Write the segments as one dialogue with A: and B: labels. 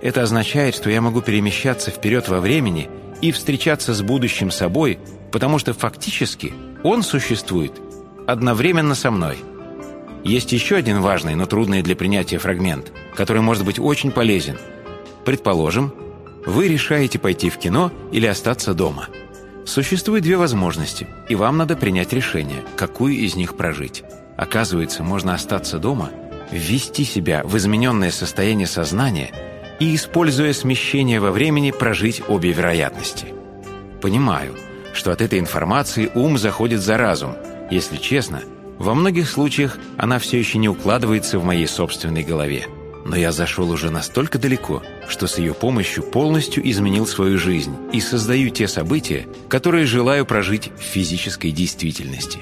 A: Это означает, что я могу перемещаться вперед во времени и встречаться с будущим собой, потому что фактически он существует одновременно со мной. Есть еще один важный, но трудный для принятия фрагмент, который может быть очень полезен. Предположим, вы решаете пойти в кино или остаться дома. Существует две возможности, и вам надо принять решение, какую из них прожить. Оказывается, можно остаться дома, ввести себя в измененное состояние сознания и, используя смещение во времени, прожить обе вероятности. Понимаю, что от этой информации ум заходит за разум. Если честно, во многих случаях она все еще не укладывается в моей собственной голове. Но я зашел уже настолько далеко, что с ее помощью полностью изменил свою жизнь и создаю те события, которые желаю прожить в физической действительности.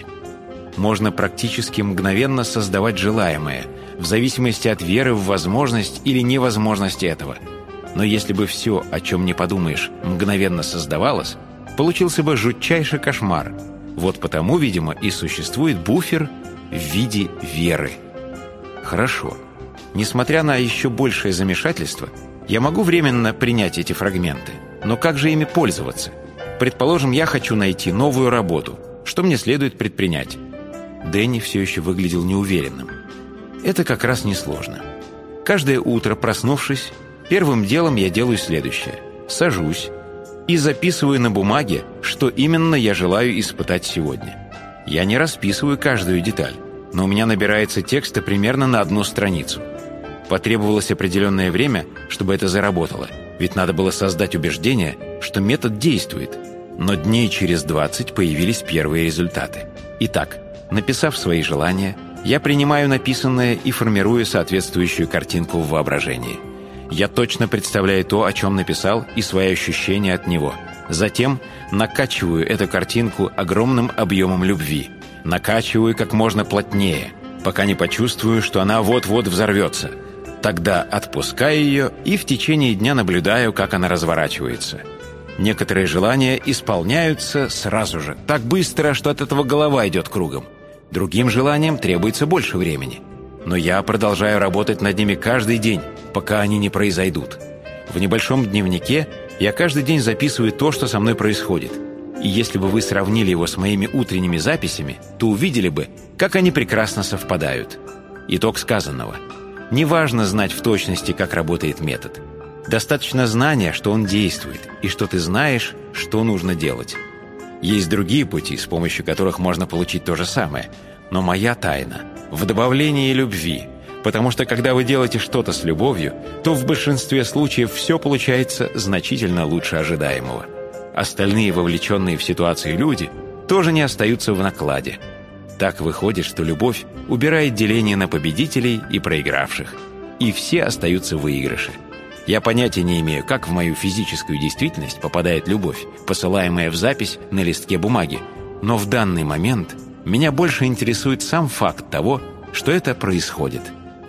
A: Можно практически мгновенно создавать желаемое, в зависимости от веры в возможность или невозможность этого. Но если бы все, о чем не подумаешь, мгновенно создавалось, получился бы жутчайший кошмар. Вот потому, видимо, и существует буфер в виде веры. Хорошо. Несмотря на еще большее замешательство, я могу временно принять эти фрагменты. Но как же ими пользоваться? Предположим, я хочу найти новую работу. Что мне следует предпринять? Дэнни все еще выглядел неуверенным. Это как раз несложно. Каждое утро, проснувшись, первым делом я делаю следующее. Сажусь и записываю на бумаге, что именно я желаю испытать сегодня. Я не расписываю каждую деталь, но у меня набирается текста примерно на 1 страницу. Потребовалось определенное время, чтобы это заработало, ведь надо было создать убеждение, что метод действует. Но дней через 20 появились первые результаты. Итак, написав свои желания, я принимаю написанное и формирую соответствующую картинку в воображении. Я точно представляю то, о чем написал, и свои ощущения от него. Затем накачиваю эту картинку огромным объемом любви. Накачиваю как можно плотнее, пока не почувствую, что она вот-вот взорвется. Тогда отпускаю ее и в течение дня наблюдаю, как она разворачивается. Некоторые желания исполняются сразу же, так быстро, что от этого голова идет кругом. Другим желаниям требуется больше времени. Но я продолжаю работать над ними каждый день, пока они не произойдут. В небольшом дневнике я каждый день записываю то, что со мной происходит. И если бы вы сравнили его с моими утренними записями, то увидели бы, как они прекрасно совпадают. Итог сказанного. Неважно знать в точности, как работает метод. Достаточно знания, что он действует, и что ты знаешь, что нужно делать. Есть другие пути, с помощью которых можно получить то же самое. Но моя тайна в добавлении любви, потому что когда вы делаете что-то с любовью, то в большинстве случаев все получается значительно лучше ожидаемого. Остальные вовлеченные в ситуацию люди тоже не остаются в накладе. Так выходит, что любовь убирает деление на победителей и проигравших, и все остаются в выигрыше. Я понятия не имею, как в мою физическую действительность попадает любовь, посылаемая в запись на листке бумаги, но в данный момент меня больше интересует сам факт того, что это происходит.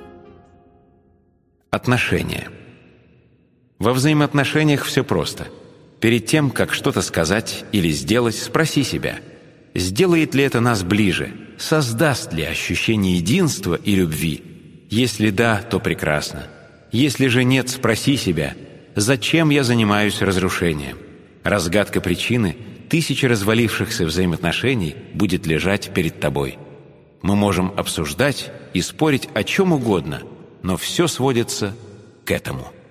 A: Отношения. Во взаимоотношениях все просто. Перед тем, как что-то сказать или сделать, спроси себя, сделает ли это нас ближе, создаст ли ощущение единства и любви. Если да, то прекрасно. Если же нет, спроси себя, зачем я занимаюсь разрушением? Разгадка причины тысячи развалившихся взаимоотношений будет лежать перед тобой. Мы можем обсуждать и спорить о чем угодно, но все сводится к этому.